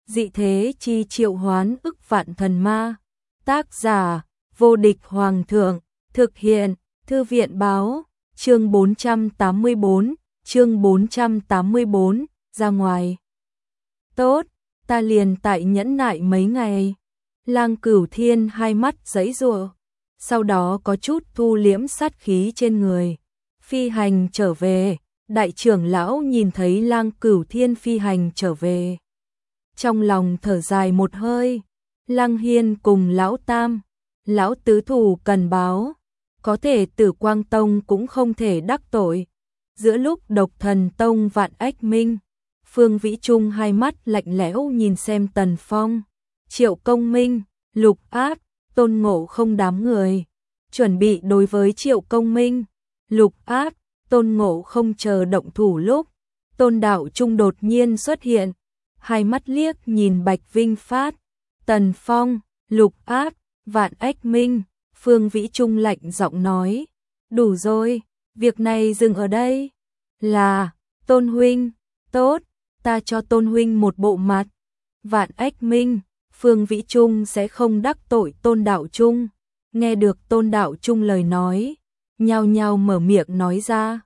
dị thế chi triệu hoán ức vạn thần ma. Tác giả, vô địch hoàng thượng, thực hiện, thư viện báo, chương 484, ra ngoài. Tốt, ta liền tại nhẫn nại mấy ngày. Lang Cửu Thiên hai mắt giãy giụa, sau đó có chút thu liễm sát khí trên người. Phi hành trở về, đại trưởng lão nhìn thấy Lang Cửu Thiên phi hành trở về. Trong lòng thở dài một hơi, Lăng Hiên cùng lão tam, lão tứ thủ cần báo, có thể Tử Quang Tông cũng không thể đắc tội. Giữa lúc Độc Thần Tông Vạn Ách Minh, Phương Vĩ Trung hai mắt lạnh lẽo nhìn xem Tần Phong, Triệu Công Minh, Lục Ác, Tôn Ngộ Không đám người, chuẩn bị đối với Triệu Công Minh, Lục Ác, Tôn Ngộ Không chờ động thủ lúc, Tôn Đạo Trung đột nhiên xuất hiện, hai mắt liếc nhìn Bạch Vinh Phát, Tần Phong, Lục Ác, Vạn Ách Minh, Phương Vĩ Trung lạnh giọng nói, đủ rồi, việc này dừng ở đây. Là, Tôn huynh, tốt, ta cho Tôn huynh một bộ mặt. Vạn Ách Minh, Phương Vĩ Trung sẽ không đắc tội Tôn Đạo Trung. Nghe được Tôn Đạo Trung lời nói, nhao nhao mở miệng nói ra.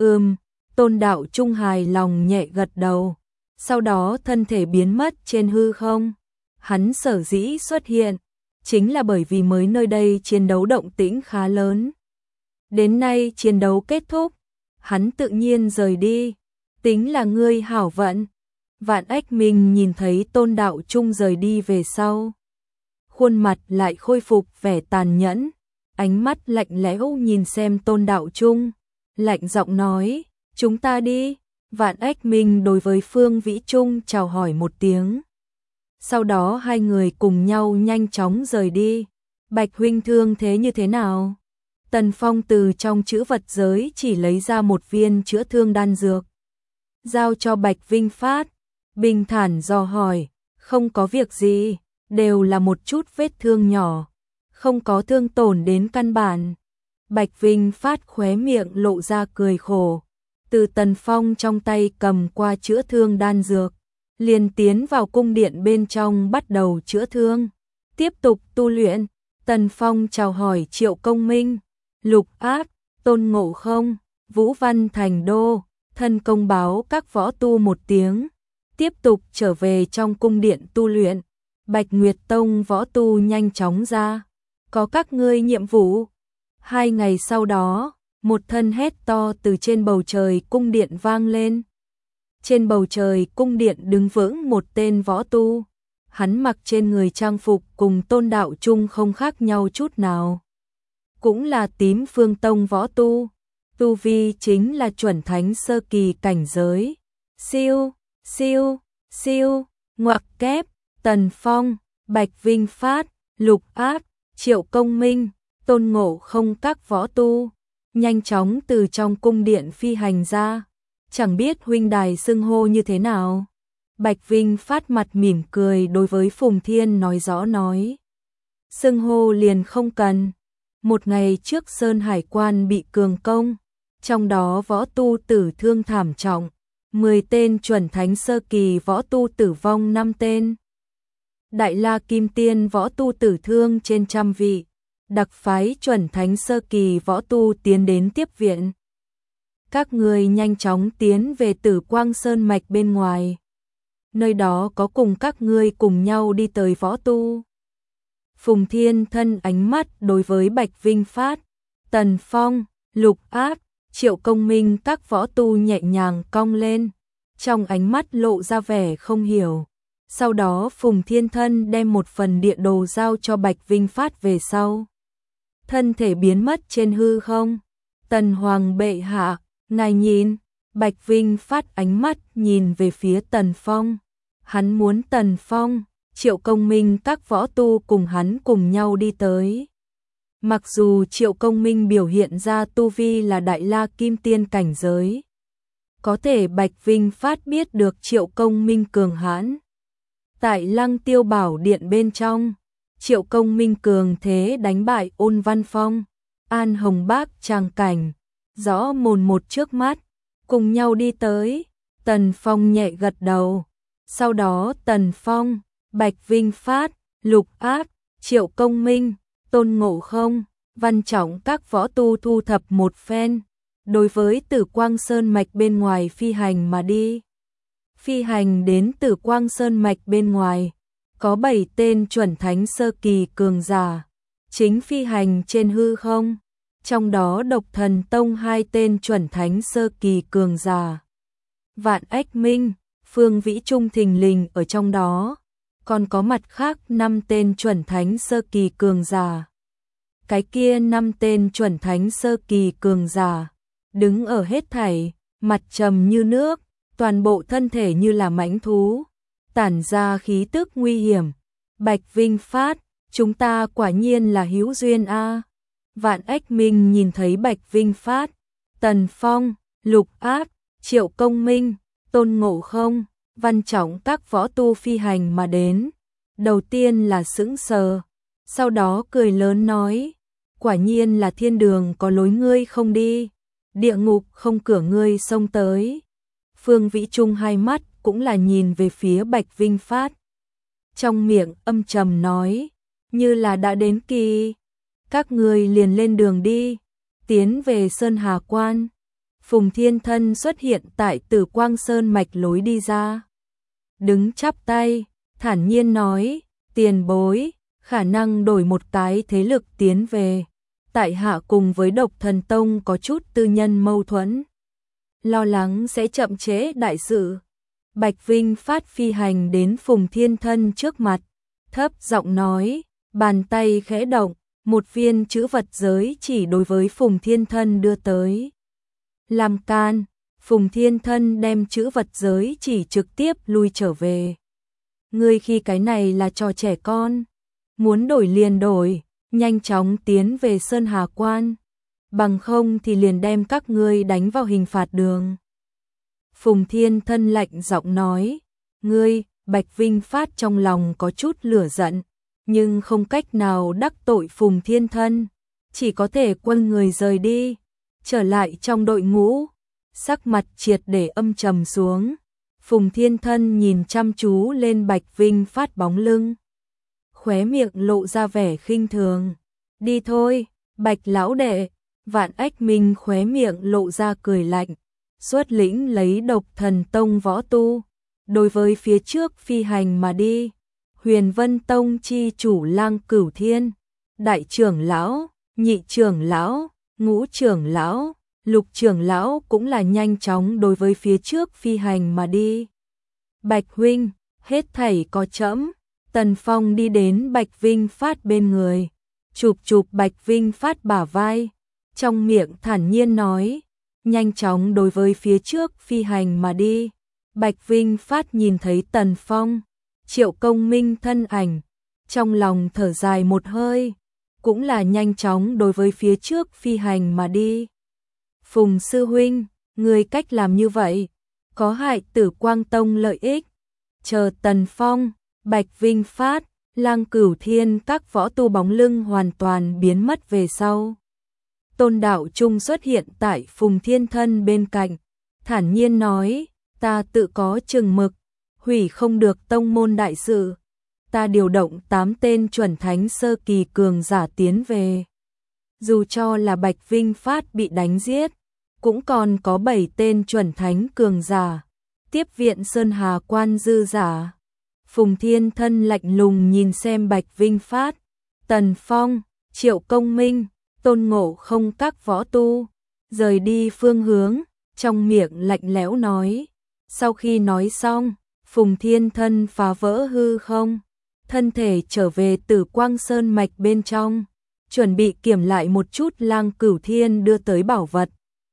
Tôn Đạo Trung hài lòng nhẹ gật đầu. Sau đó thân thể biến mất trên hư không. Hắn sở dĩ xuất hiện, chính là bởi vì mới nơi đây chiến đấu động tĩnh khá lớn. Đến nay chiến đấu kết thúc, hắn tự nhiên rời đi, tính là ngươi hảo vận. Vạn Ách Minh nhìn thấy Tôn Đạo Trung rời đi về sau, khuôn mặt lại khôi phục vẻ tàn nhẫn, ánh mắt lạnh lẽo nhìn xem Tôn Đạo Trung, lạnh giọng nói, chúng ta đi. Vạn Ách Minh đối với Phương Vĩ Trung chào hỏi một tiếng. Sau đó hai người cùng nhau nhanh chóng rời đi. Bạch huynh thương thế như thế nào? Tần Phong từ trong chữ vật giới chỉ lấy ra một viên chữa thương đan dược, giao cho Bạch Vinh Phát, bình thản dò hỏi, không có việc gì, đều là một chút vết thương nhỏ, không có thương tổn đến căn bản. Bạch Vinh Phát khóe miệng lộ ra cười khổ, từ Tần Phong trong tay cầm qua chữa thương đan dược, liền tiến vào cung điện bên trong bắt đầu chữa thương, tiếp tục tu luyện. Tần Phong chào hỏi Triệu Công Minh, Lục Ác, Tôn Ngộ Không, Vũ Văn Thành Đô, thân công báo các võ tu một tiếng, tiếp tục trở về trong cung điện tu luyện. Bạch Nguyệt Tông võ tu nhanh chóng ra, có các ngươi nhiệm vụ. 2 ngày sau đó, một thân hét to từ trên bầu trời cung điện vang lên. Trên bầu trời cung điện đứng vững một tên võ tu, hắn mặc trên người trang phục cùng Tôn Đạo Trung không khác nhau chút nào. Cũng là Tím Phương Tông võ tu, tu vi chính là chuẩn thánh sơ kỳ cảnh giới. Siêu, ngoặc kép, Tần Phong, Bạch Vinh Phát, Lục Ác, Triệu Công Minh, Tôn Ngộ Không các võ tu, nhanh chóng từ trong cung điện phi hành ra. Chẳng biết huynh đài xưng hô như thế nào? Bạch Vinh Phát mặt mỉm cười đối với Phùng Thiên nói rõ nói. Xưng hô liền không cần. Một ngày trước Sơn Hải Quan bị cường công, trong đó võ tu tử thương thảm trọng, 10 tên chuẩn thánh sơ kỳ võ tu tử vong 5 tên. Đại La Kim Tiên võ tu tử thương trên trăm vị, đặc phái chuẩn thánh sơ kỳ võ tu tiến đến tiếp viện. Các người nhanh chóng tiến về Tử Quang Sơn mạch bên ngoài. Nơi đó có cùng các ngươi cùng nhau đi tới võ tu. Phùng Thiên thân ánh mắt đối với Bạch Vinh Phát, Tần Phong, Lục Ác, Triệu Công Minh các võ tu nhẹ nhàng cong lên, trong ánh mắt lộ ra vẻ không hiểu. Sau đó Phùng Thiên thân đem một phần địa đồ giao cho Bạch Vinh Phát về sau. Thân thể biến mất trên hư không. Tần Hoàng bệ hạ, ngài nhìn. Bạch Vinh Phát ánh mắt nhìn về phía Tần Phong. Hắn muốn Tần Phong, Triệu Công Minh các võ tu cùng hắn cùng nhau đi tới. Mặc dù Triệu Công Minh biểu hiện ra tu vi là Đại La Kim Tiên cảnh giới, có thể Bạch Vinh Phát biết được Triệu Công Minh cường hãn. Tại Lăng Tiêu Bảo Điện bên trong, Triệu Công Minh cường thế đánh bại Ôn Văn Phong, An Hồng Bác tràng cảnh, rõ mồn một trước mắt, cùng nhau đi tới. Tần Phong nhẹ gật đầu. Sau đó Tần Phong, Bạch Vinh Phát, Lục Áp, Triệu Công Minh, Tôn Ngộ Không, Văn Trọng các võ tu thu thập một phen, đối với Tử Quang Sơn mạch bên ngoài phi hành mà đi. Phi hành đến Tử Quang Sơn mạch bên ngoài, có 7 tên chuẩn thánh sơ kỳ cường giả, chính phi hành trên hư không, trong đó Độc Thần Tông 2 tên chuẩn thánh sơ kỳ cường giả. Vạn Ách Minh, Phương Vĩ Trung thình lình ở trong đó, còn có mặt khác 5 tên chuẩn thánh sơ kỳ cường giả. Cái kia 5 tên chuẩn thánh sơ kỳ cường giả, đứng ở hết thảy, mặt trầm như nước, toàn bộ thân thể như là mãnh thú, tản ra khí tức nguy hiểm. Bạch Vinh Phát, chúng ta quả nhiên là hữu duyên a. Vạn Ách Minh nhìn thấy Bạch Vinh Phát, Tần Phong, Lục Áp, Triệu Công Minh, Tôn Ngộ Không, Văn Trọng các võ tu phi hành mà đến. Đầu tiên là sững sờ, sau đó cười lớn nói, quả nhiên là thiên đường có lối ngươi không đi, địa ngục không cửa ngươi xông tới. Phương Vĩ Trung hai mắt cũng là nhìn về phía Bạch Vinh Phát. Trong miệng âm trầm nói, như là đã đến kỳ, các ngươi liền lên đường đi, tiến về Sơn Hà Quan. Phùng Thiên Thân xuất hiện tại Tử Quang Sơn mạch lối đi ra. Đứng chắp tay, thản nhiên nói, tiền bối, khả năng đổi một cái thế lực tiến về. Tại hạ cùng với Độc Thần Tông có chút tư nhân mâu thuẫn, lo lắng sẽ chậm trễ đại sự. Bạch Vinh Phát phi hành đến Phùng Thiên Thân trước mặt, thấp giọng nói, bàn tay khẽ động, một viên chữ vật giới chỉ đối với Phùng Thiên Thân đưa tới. Làm can, Phùng Thiên Thân đem chữ vật giới chỉ trực tiếp lui trở về. Ngươi khi cái này là trò trẻ con, muốn đổi liền đổi, nhanh chóng tiến về Sơn Hà Quan, bằng không thì liền đem các ngươi đánh vào hình phạt đường. Phùng Thiên Thân lạnh giọng nói, ngươi, Bạch Vinh Phát trong lòng có chút lửa giận, nhưng không cách nào đắc tội Phùng Thiên Thân, chỉ có thể quay người rời đi, trở lại trong đội ngũ, sắc mặt triệt để âm trầm xuống. Phùng Thiên Thân nhìn chăm chú lên Bạch Vinh Phát bóng lưng, khóe miệng lộ ra vẻ khinh thường. Đi thôi, Bạch lão đệ. Vạn Ách Minh khóe miệng lộ ra cười lạnh, xuất lĩnh lấy Độc Thần Tông võ tu, đối với phía trước phi hành mà đi. Huyền Vân Tông chi chủ Lang Cửu Thiên, đại trưởng lão, nhị trưởng lão, ngũ trưởng lão, lục trưởng lão cũng là nhanh chóng đối với phía trước phi hành mà đi. Bạch huynh, hết thảy có trẫm. Tần Phong đi đến Bạch Vinh Phát bên người, chụp chụp Bạch Vinh Phát bả vai, trong miệng thản nhiên nói, nhanh chóng đối với phía trước phi hành mà đi. Bạch Vinh Phát nhìn thấy Tần Phong, Triệu Công Minh thân ảnh, trong lòng thở dài một hơi, cũng là nhanh chóng đối với phía trước phi hành mà đi. Phùng sư huynh, người cách làm như vậy, có hại Tử Quang Tông lợi ích. Chờ Tần Phong, Bạch Vinh Phát, Lang Cửu Thiên các võ tu bóng lưng hoàn toàn biến mất về sau. Tôn Đạo Trung xuất hiện tại Phùng Thiên Thân bên cạnh, thản nhiên nói, ta tự có chừng mực, hủy không được tông môn đại sự. Ta điều động 8 tên chuẩn thánh sơ kỳ cường giả tiến về. Dù cho là Bạch Vinh Phát bị đánh giết, cũng còn có 7 tên chuẩn thánh cường giả, tiếp viện Sơn Hà Quan dư giả. Phùng Thiên Thân lạnh lùng nhìn xem Bạch Vinh Phát, Tần Phong, Triệu Công Minh, Tôn Ngộ Không các võ tu, rời đi phương hướng, trong miệng lạnh lẽo nói. Sau khi nói xong, Phùng Thiên Thân phá vỡ hư không, thân thể trở về Tử Quang Sơn mạch bên trong, chuẩn bị kiểm lại một chút Lang Cửu Thiên đưa tới bảo vật.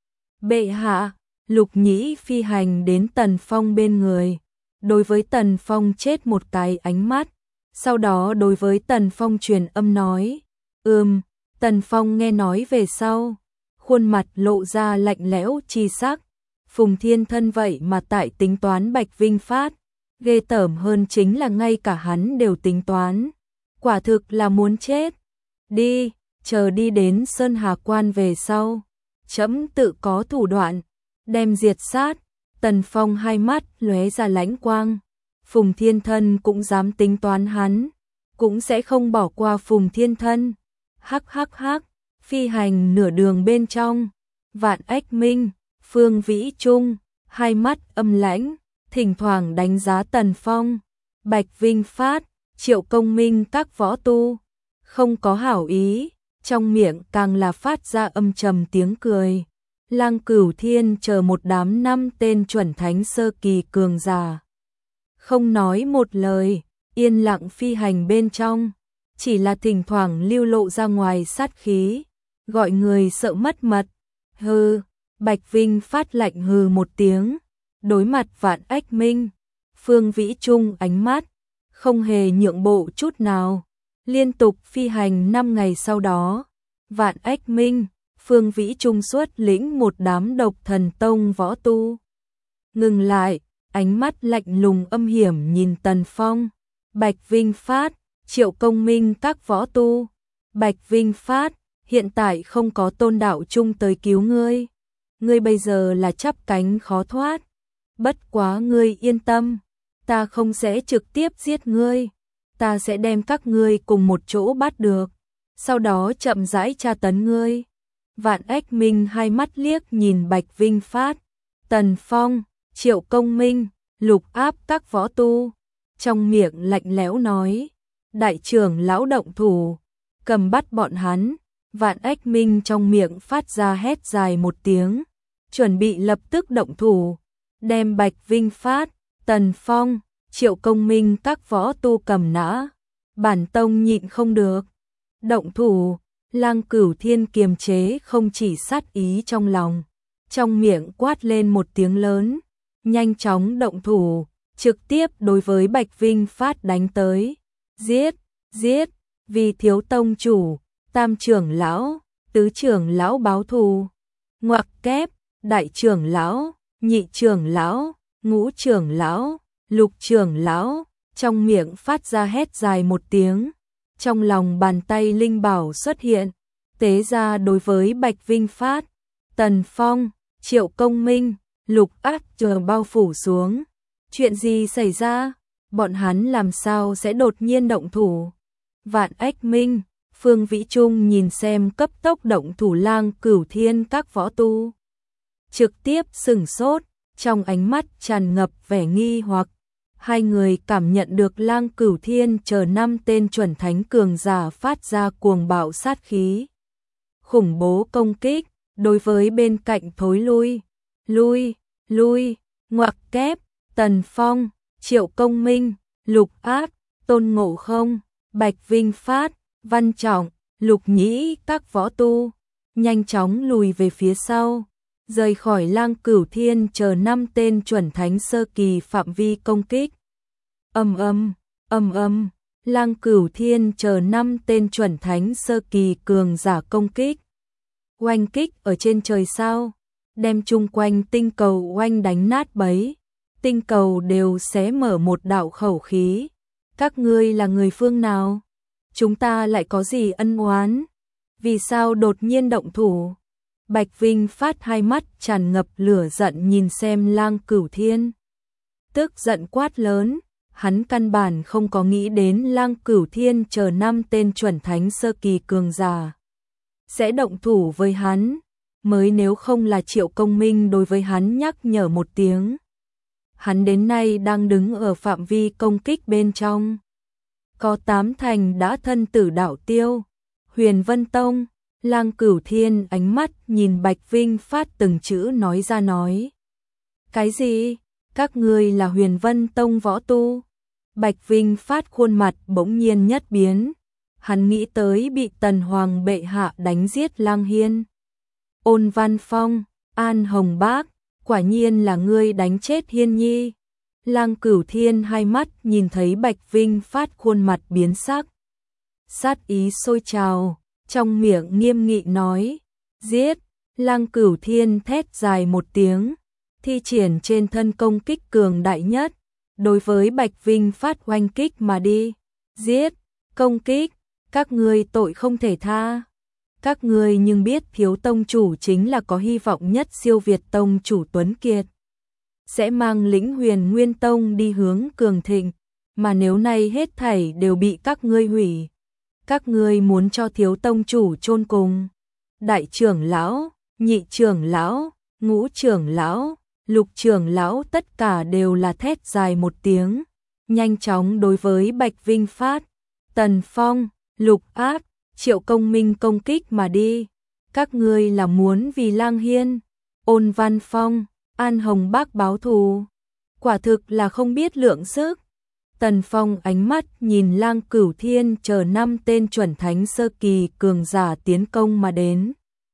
Bệ hạ, Lục Nhĩ phi hành đến Tần Phong bên người, đối với Tần Phong chết một cái ánh mắt, sau đó đối với Tần Phong truyền âm nói, Tần Phong nghe nói về sau, khuôn mặt lộ ra lạnh lẽo chi sắc. Phùng Thiên Thân vậy mà tại tính toán Bạch Vinh Phát, ghê tởm hơn chính là ngay cả hắn đều tính toán, quả thực là muốn chết. Đi, chờ đi đến Sơn Hà Quan về sau, trẫm tự có thủ đoạn, đem diệt sát. Tần Phong hai mắt lóe ra lãnh quang. Phùng Thiên Thân cũng dám tính toán hắn, cũng sẽ không bỏ qua Phùng Thiên Thân. Hắc hắc hắc, phi hành nửa đường bên trong, Vạn Ách Minh, Phương Vĩ Trung, hai mắt âm lãnh, thỉnh thoảng đánh giá Tần Phong, Bạch Vinh Phát, Triệu Công Minh các võ tu, không có hảo ý, trong miệng càng là phát ra âm trầm tiếng cười. Lang Cửu Thiên chờ một đám 5 tên chuẩn thánh sơ kỳ cường giả, không nói một lời, yên lặng phi hành bên trong, chỉ là thỉnh thoảng lưu lộ ra ngoài sát khí, gọi người sợ mất mật. Hừ, Bạch Vinh Phát lạnh hừ một tiếng, đối mặt Vạn Ách Minh, Phương Vĩ Trung ánh mắt không hề nhượng bộ chút nào, liên tục phi hành 5 ngày sau đó, Vạn Ách Minh, Phương Vĩ Trung xuất lĩnh một đám Độc Thần Tông võ tu. Ngừng lại, ánh mắt lạnh lùng âm hiểm nhìn Tần Phong, Bạch Vinh Phát, Triệu Công Minh các võ tu. Bạch Vinh Phát, hiện tại không có Tôn đạo chung tới cứu ngươi. Ngươi bây giờ là chắp cánh khó thoát. Bất quá ngươi yên tâm, ta không sẽ trực tiếp giết ngươi. Ta sẽ đem các ngươi cùng một chỗ bắt được, sau đó chậm rãi tra tấn ngươi. Vạn Ách Minh hai mắt liếc nhìn Bạch Vinh Phát, Tần Phong, Triệu Công Minh, lục áp các võ tu, trong miệng lạnh lẽo nói, đại trưởng lão động thủ, cầm bắt bọn hắn. Vạn Ách Minh trong miệng phát ra hét dài một tiếng, chuẩn bị lập tức động thủ, đem Bạch Vinh Phát, Tần Phong, Triệu Công Minh các võ tu cầm nã. Bản tông nhịn không được, động thủ. Lang Cửu Thiên kiềm chế không chỉ sát ý trong lòng, trong miệng quát lên một tiếng lớn, nhanh chóng động thủ, trực tiếp đối với Bạch Vinh Phát đánh tới. Giết, giết, vì thiếu tông chủ, tam trưởng lão, tứ trưởng lão báo thù. Ngoặc kép, đại trưởng lão, nhị trưởng lão, ngũ trưởng lão, lục trưởng lão, trong miệng phát ra hét dài một tiếng. Trong lòng bàn tay linh bảo xuất hiện, tế ra đối với Bạch Vinh Phát, Tần Phong, Triệu Công Minh, lục áp chờ bao phủ xuống. Chuyện gì xảy ra? Bọn hắn làm sao sẽ đột nhiên động thủ? Vạn Ách Minh, Phương Vĩ Trung nhìn xem cấp tốc động thủ Lang Cửu Thiên các võ tu, trực tiếp sửng sốt, trong ánh mắt tràn ngập vẻ nghi hoặc. Hai người cảm nhận được Lang Cửu Thiên chờ 5 tên chuẩn thánh cường giả phát ra cuồng bạo sát khí, khủng bố công kích, đối với bên cạnh thối lui, ngoặc kép, Tần Phong, Triệu Công Minh, lục áp, Tôn Ngộ Không, Bạch Vinh Phát, Văn Trọng, Lục Nhĩ các võ tu, nhanh chóng lùi về phía sau, rời khỏi Lang Cửu Thiên chờ 5 tên chuẩn thánh sơ kỳ phạm vi công kích. Lang Cửu Thiên chờ 5 tên chuẩn thánh sơ kỳ cường giả công kích. Oanh kích ở trên trời sao, đem chung quanh tinh cầu oanh đánh nát bấy, tinh cầu đều xé mở một đạo khẩu khí. Các ngươi là người phương nào? Chúng ta lại có gì ân oán? Vì sao đột nhiên động thủ? Bạch Vinh Phát hai mắt tràn ngập lửa giận nhìn xem Lang Cửu Thiên, tức giận quát lớn. Hắn căn bản không có nghĩ đến Lang Cửu Thiên chờ 5 tên chuẩn thánh sơ kỳ cường giả sẽ động thủ với hắn, mới nếu không là Triệu Công Minh đối với hắn nhắc nhở một tiếng. Hắn đến nay đang đứng ở phạm vi công kích bên trong, có 8 thành đã thân tử đạo tiêu. Huyền Vân Tông, Lang Cửu Thiên ánh mắt nhìn Bạch Vinh Phát từng chữ nói ra nói. Cái gì? Các ngươi là Huyền Vân Tông võ tu? Bạch Vinh Phát khuôn mặt bỗng nhiên nhất biến, hắn nghĩ tới bị Tần Hoàng bệ hạ đánh giết Lang Hiên. Ôn Văn Phong, An Hồng Bác, quả nhiên là ngươi đánh chết Hiên Nhi. Lang Cửu Thiên hai mắt nhìn thấy Bạch Vinh Phát khuôn mặt biến sắc, sát ý sôi trào, trong miệng nghiêm nghị nói, giết. Lang Cửu Thiên thét dài một tiếng, thi triển trên thân công kích cường đại nhất, đối với Bạch Vinh Phát oanh kích mà đi. Giết, công kích, các ngươi tội không thể tha. Các ngươi nhưng biết thiếu tông chủ chính là có hy vọng nhất siêu việt tông chủ Tuấn Kiệt. sẽ mang lĩnh Huyền Nguyên Tông đi hướng cường thịnh, mà nếu nay hết thảy đều bị các ngươi hủy, các ngươi muốn cho thiếu tông chủ chôn cùng. Đại trưởng lão, nhị trưởng lão, ngũ trưởng lão, lục trưởng lão tất cả đều là thét dài một tiếng, nhanh chóng đối với Bạch Vinh Phát, Tần Phong, Lục Áp, Triệu Công Minh công kích mà đi. Các ngươi là muốn vì Lang Hiên, Ôn Văn Phong, An Hồng Bác báo thù, quả thực là không biết lượng sức. Tần Phong ánh mắt nhìn Lang Cửu Thiên chờ 5 tên chuẩn thánh sơ kỳ cường giả tiến công mà đến.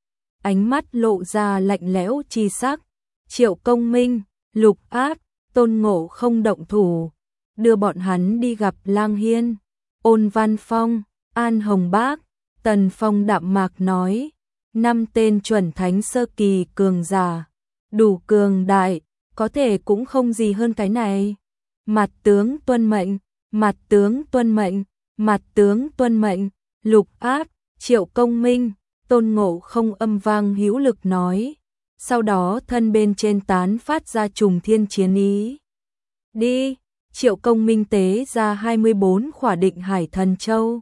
Ánh mắt lộ ra lạnh lẽo chi sắc. Triệu Công Minh, Lục Áp, Tôn Ngộ không động thủ, đưa bọn hắn đi gặp Lang Hiên, Ôn Văn Phong, An Hồng Bác. Tần Phong đạm mạc nói, 5 tên chuẩn thánh sơ kỳ cường giả, đủ cường đại, có thể cũng không gì hơn cái này. Mặt tướng tuân mệnh, mặt tướng tuân mệnh, mặt tướng tuân mệnh. Lục Áp, Triệu Công Minh, Tôn Ngộ không âm vang hữu lực nói, sau đó thân bên trên tán phát ra trùng thiên chiến ý. Đi. Triệu Công Minh tế ra 24 khỏa định hải thần châu,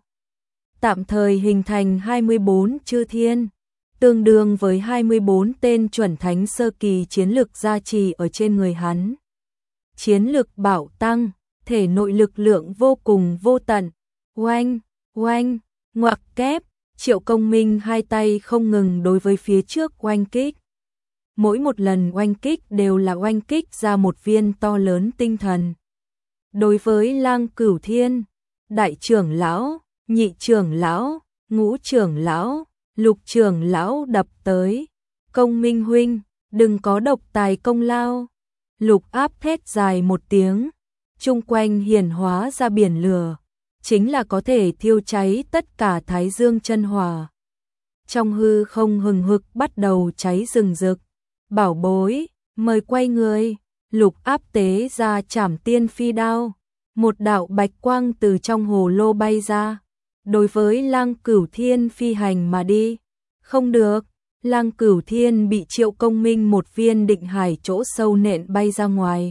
tạm thời hình thành 24 chư thiên, tương đương với 24 tên chuẩn thánh sơ kỳ chiến lực gia trì ở trên người hắn. Chiến lực bạo tăng, thể nội lực lượng vô cùng vô tận. Oanh, oanh, ngoặc kép. Triệu Công Minh hai tay không ngừng đối với phía trước oanh kích. Mỗi một lần oanh kích đều là oanh kích ra một viên to lớn tinh thần. Đối với Lang Cửu Thiên, đại trưởng lão, nhị trưởng lão, ngũ trưởng lão, lục trưởng lão đập tới. Công Minh huynh, đừng có độc tài công lao. Lục Áp thét dài một tiếng, chung quanh hiển hóa ra biển lửa, chính là có thể thiêu cháy tất cả Thái Dương chân hỏa. Trong hư không hừng hực bắt đầu cháy rừng rực. Bảo bối, mời quay người. Lục Áp tế ra Trảm Tiên Phi đao, một đạo bạch quang từ trong hồ lô bay ra, đối với Lang Cửu Thiên phi hành mà đi. Không được, Lang Cửu Thiên bị Triệu Công Minh một viên định hải chỗ sâu nện bay ra ngoài.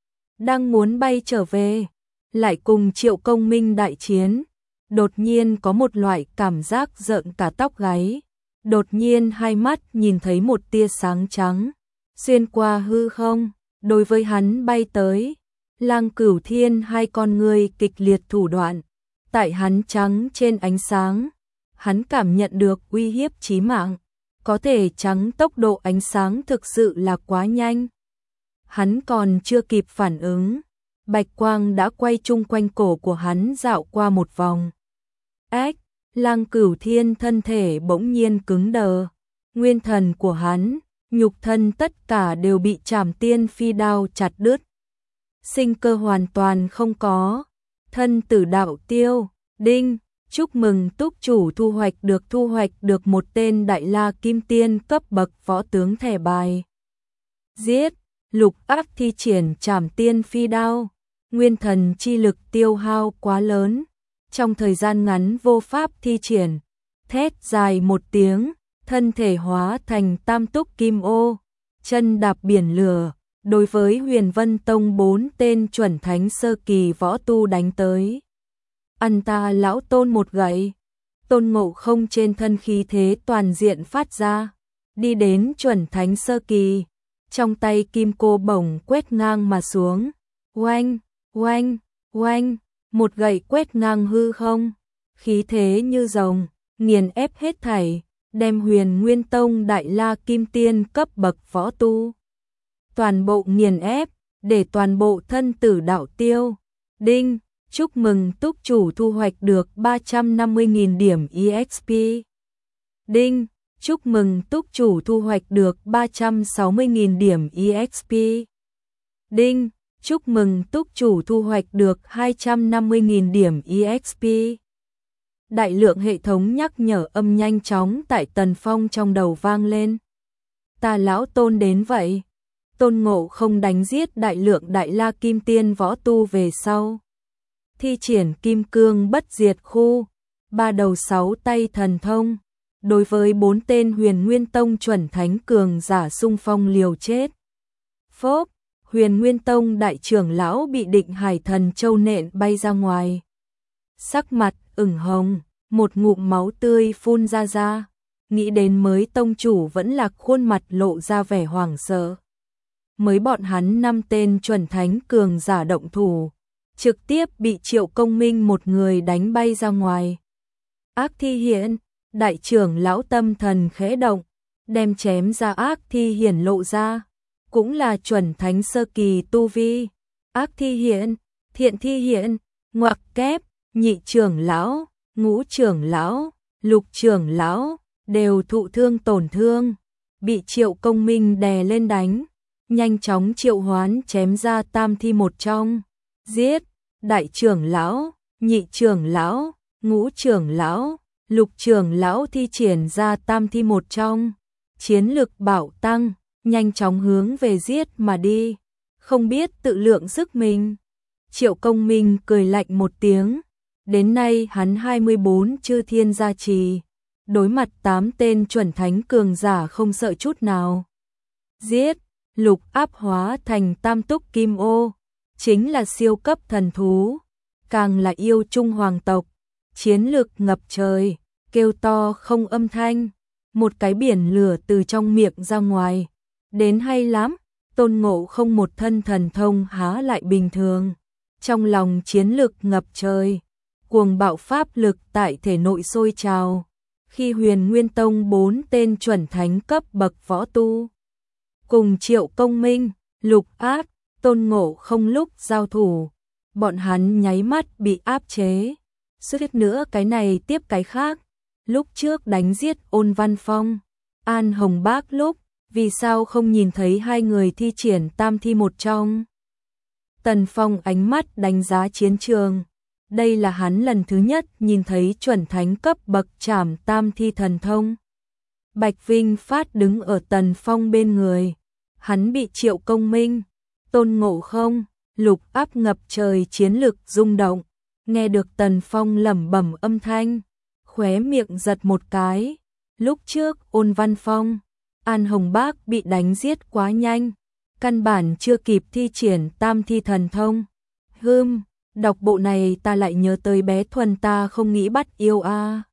Đang muốn bay trở về, lại cùng Triệu Công Minh đại chiến, đột nhiên có một loại cảm giác rợn cả tóc gáy. Đột nhiên hai mắt nhìn thấy một tia sáng trắng xuyên qua hư không, đối với hắn bay tới. Lang Cửu Thiên hai con ngươi kịch liệt thủ đoạn, tại hắn trắng trên ánh sáng, hắn cảm nhận được uy hiếp chí mạng, có thể trắng tốc độ ánh sáng thực sự là quá nhanh. Hắn còn chưa kịp phản ứng, bạch quang đã quay chung quanh cổ của hắn dạo qua một vòng. Ách, Lang Cửu Thiên thân thể bỗng nhiên cứng đờ, nguyên thần của hắn, nhục thân tất cả đều bị Trảm Tiên Phi đao chặt đứt. Sinh cơ hoàn toàn không có, thân tử đạo tiêu. Đinh, chúc mừng túc chủ thu hoạch được một tên Đại La Kim Tiên cấp bậc võ tướng thẻ bài. Giết. Lục Áp thi triển Trảm Tiên Phi đao, nguyên thần chi lực tiêu hao quá lớn, trong thời gian ngắn vô pháp thi triển. Thét dài một tiếng, thân thể hóa thành tam túc kim ô, chân đạp biển lửa, đối với Huyền Vân Tông 4 tên chuẩn thánh sơ kỳ võ tu đánh tới. Ăn ta lão Tôn một gậy. Tôn Ngộ không trên thân khí thế toàn diện phát ra, đi đến chuẩn thánh sơ kỳ, trong tay kim cô bổng quét ngang mà xuống. Oanh, oanh, oanh, một gậy quét ngang hư không, khí thế như rồng, nghiền ép hết thảy, đem Huyền Nguyên Tông Đại La Kim Tiên cấp bậc võ tu toàn bộ nghiền ép, để toàn bộ thân tử đạo tiêu. Đinh, chúc mừng túc chủ thu hoạch được 350.000 điểm EXP. Đinh, chúc mừng túc chủ thu hoạch được 360.000 điểm EXP. Đinh, chúc mừng túc chủ thu hoạch được 250.000 điểm EXP. Đại lượng hệ thống nhắc nhở âm nhanh chóng tại Tần Phong trong đầu vang lên. Ta lão Tôn đến vậy. Tôn Ngộ không đánh giết đại lượng Đại La Kim Tiên võ tu về sau, thi triển Kim Cương Bất Diệt Khu, 3 đầu 6 tay thần thông, đối với 4 tên Huyền Nguyên Tông chuẩn thánh cường giả xung phong liều chết. Phốp, Huyền Nguyên Tông đại trưởng lão bị Định Hải Thần Châu nện bay ra ngoài. Sắc mặt ửng hồng, một ngụm máu tươi phun ra. Nghĩ đến mới tông chủ vẫn là khuôn mặt lộ ra vẻ hoảng sợ. Mới bọn hắn 5 tên chuẩn thánh cường giả động thủ, trực tiếp bị Triệu Công Minh một người đánh bay ra ngoài. Ác Thi Hiển, đại trưởng lão tâm thần khẽ động, đem chém ra Ác Thi Hiển lộ ra, cũng là chuẩn thánh sơ kỳ tu vi. Ác Thi Hiển, Thiện Thi Hiển, ngoặc kép, nhị trưởng lão, ngũ trưởng lão, lục trưởng lão đều thụ thương tổn thương, bị Triệu Công Minh đè lên đánh, nhanh chóng triệu hoán chém ra tam thi một trong. Giết, đại trưởng lão, nhị trưởng lão, ngũ trưởng lão, lục trưởng lão thi triển ra tam thi một trong. Chiến lực bạo tăng, nhanh chóng hướng về giết mà đi, không biết tự lượng sức mình. Triệu Công Minh cười lạnh một tiếng, đến nay hắn 24 chư thiên gia trì, đối mặt 8 tên chuẩn thánh cường giả không sợ chút nào. Giết, lục áp hóa thành tam túc kim ô, chính là siêu cấp thần thú, càng là yêu trung hoàng tộc, chiến lực ngập trời, kêu to không âm thanh, một cái biển lửa từ trong miệng ra ngoài, đến hay lắm. Tôn Ngộ Không một thân thần thông há lại bình thường, trong lòng chiến lực ngập trời, cuồng bạo pháp lực tại thể nội sôi trào. Khi Huyền Nguyên Tông 4 tên chuẩn thánh cấp bậc võ tu cùng Triệu Công Minh, Lục Áp, Tôn Ngộ Không lúc giao thủ, bọn hắn nháy mắt bị áp chế. Suýt nữa cái này tiếp cái khác, lúc trước đánh giết Ôn Văn Phong, An Hồng Bác lúc, vì sao không nhìn thấy hai người thi triển tam thi một trong? Tần Phong ánh mắt đánh giá chiến trường, đây là hắn lần thứ nhất nhìn thấy chuẩn thánh cấp bậc trảm tam thi thần thông. Bạch Vinh Phát đứng ở Tần Phong bên người, hắn bị Triệu Công Minh, Tôn Ngộ Không, Lục Áp ngập trời chiến lực rung động, nghe được Tần Phong lẩm bẩm âm thanh, khóe miệng giật một cái. Lúc trước Ôn Văn Phong, An Hồng Bác bị đánh giết quá nhanh, căn bản chưa kịp thi triển tam thi thần thông. Đọc bộ này ta lại nhớ tới bé Thuần ta không nghĩ bắt yêu a.